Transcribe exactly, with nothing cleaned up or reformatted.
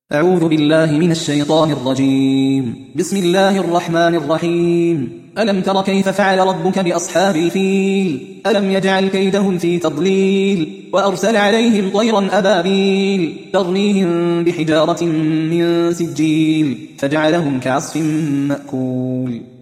أعوذ بالله من الشيطان الرجيم. بسم الله الرحمن الرحيم. ألم تر كيف فعل ربك بأصحاب الفيل؟ ألم يجعل كيدهم في تضليل وأرسل عليهم طيرا أبابيل ترميهم بحجارة من سجيل فجعلهم كعصف مأكول.